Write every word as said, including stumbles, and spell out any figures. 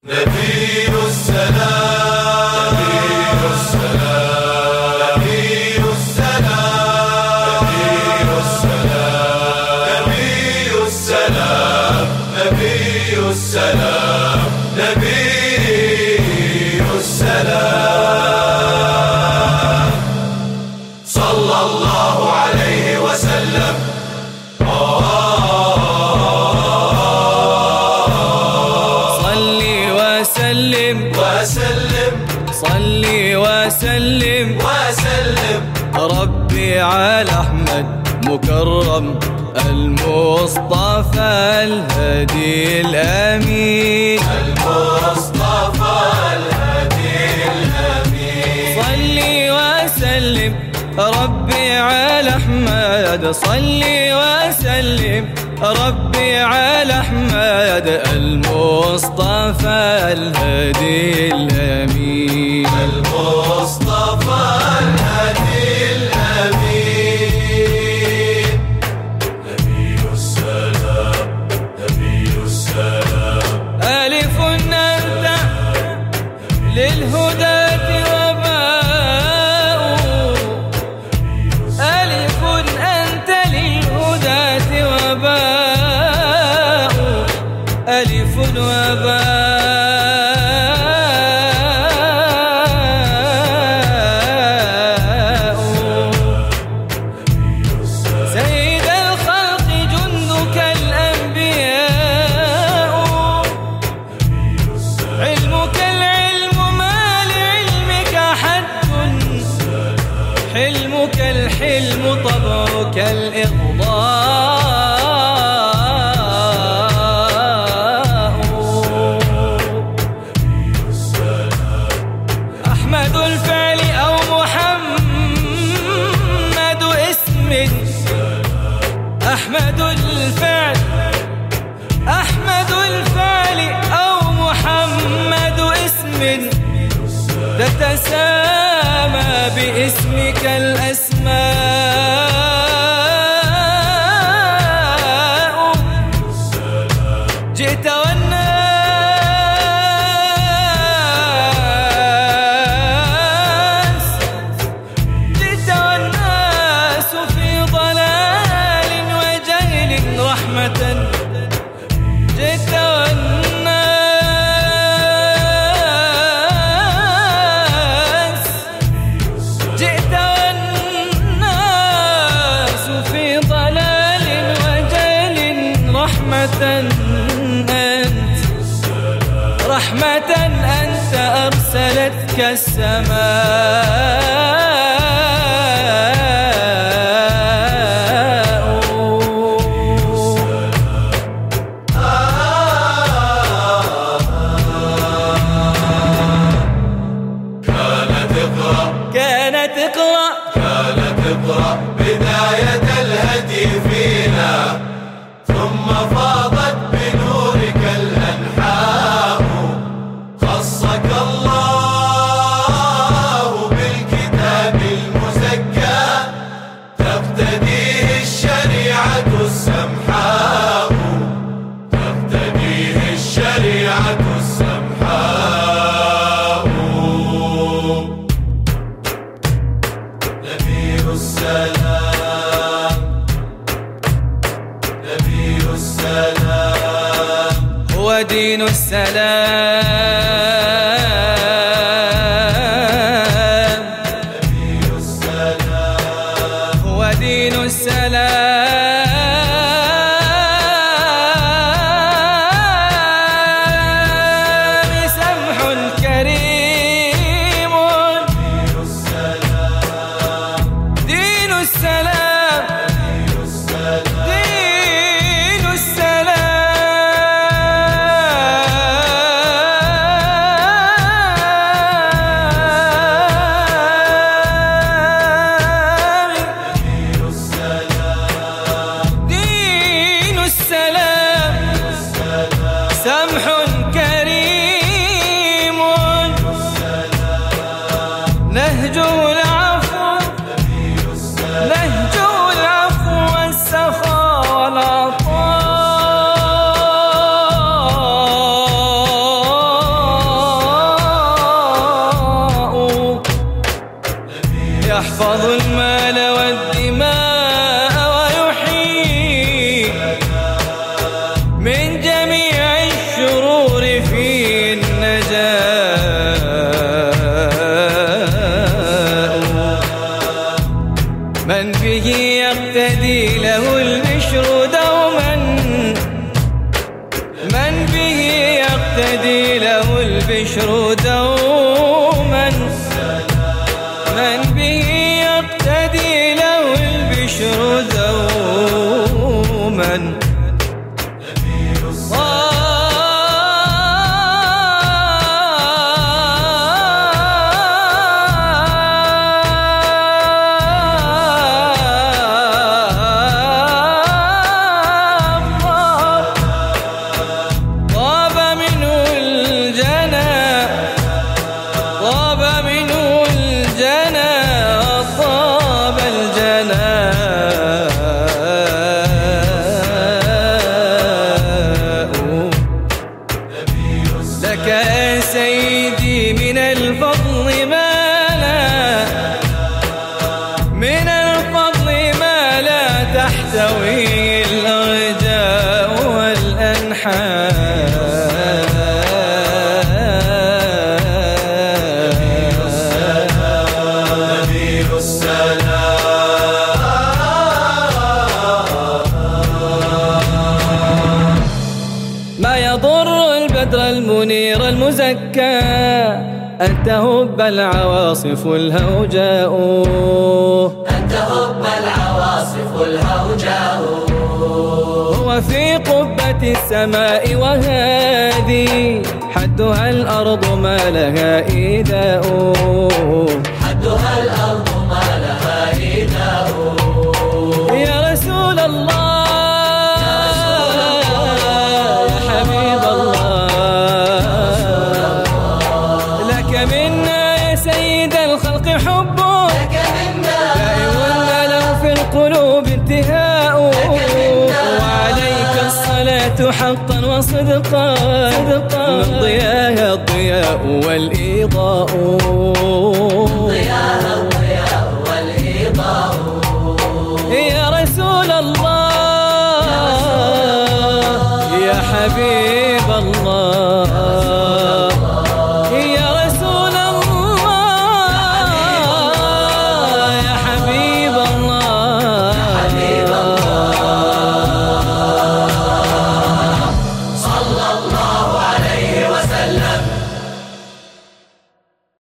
نبي السلام نبي السلام نبي السلام نبي السلام نبي السلام نبي السلام صلى الله عليه وسلم. وسلم وسلم صلي وسلم وسلم ربي على أحمد مكرم المصطفى الهدي الأمين المصطفى الهدي الأمين. صلي وسلم ربي على أحمد صلي وسلم ربي على أحمد المصطفى الهدي الأمين المصطفى الهدي الأمين. نبي السلام نبي السلام ألف أنت للهداة وباء ألف أنت للهداة وباء ألف وباء سيد الخلق جندك الأنبياء علمك العلم ما لعلمك حد حلمك الحلم طبعك الإغضاء أحمد الفعل أو محمد اسم أحمد الفعل أحمد الفعل أو محمد اسم تتسامى باسمك الأسماء جئت والناس جئت والناس في ضلال وجهل رحمة جئت والناس جئت والناس في ضلال وجهل رحمة أنت رحمة أنت أرسلتك السماء كانت اقرأ كانت اقرأ بداية الهدي فينا ثم فاضت بنورك الأنحاء خصك الله بالكتاب يحفظ المال والدماء ويحيي من جميع الشرور في النجاة، من به يقتدي له البشر دوما، من به يقتدي له البشر دوما، من به يقتدي له البشر دوما. لك يا سيدي من الفضل ما لا، من الفضل ما لا تحتوي الأرجاء والأنحاء. نبي السلام ما يضر البدر المنير المزكى أن تهب العواصف الهوجاء، أن تهب العواصف الهوجاء. هو في قبة السماء وهذه حدها الأرض ما لها إيذاء، حدها الأرض ما لها إيذاء. يا رسول الله يا حبيب الله، لك منا يا سيد الخلق حب، لك منا دائم له في القلوب انتهاء، وعليك الصلاة حقا وصدقا، من ضياها الضياء والإيضاء.